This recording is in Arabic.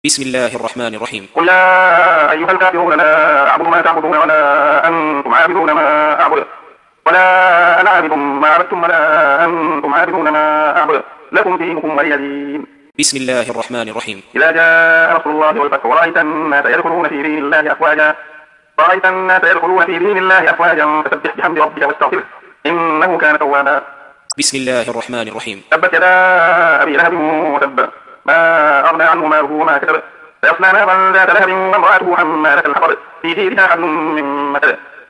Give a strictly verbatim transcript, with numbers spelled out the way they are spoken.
بسم الله الرحمن الرحيم. قل يا أيها الكافرون لا أعبد ما تعبدون ولا أنتم عابدون ما أعبد ولا أنا عابد ما عبدتم ولا أنتم عابدون ما أعبد لكم دينكم ولي دين. بسم الله الرحمن الرحيم. إذا جاء نصر الله والفتح ورأيت الناس يدخلون في دين الله أفواجا رأيت الناس يدخلون في دين الله أفواجا فسبح بحمد ربك واستغفره إنه كان توابا. بسم الله الرحمن الرحيم. تبت يدا أبي لهب وتب ما أغنى عنه ماله وما كسب سيصلى نارا ذات لهب وامرأته حمالة الحطب في جيدها حبل من مسد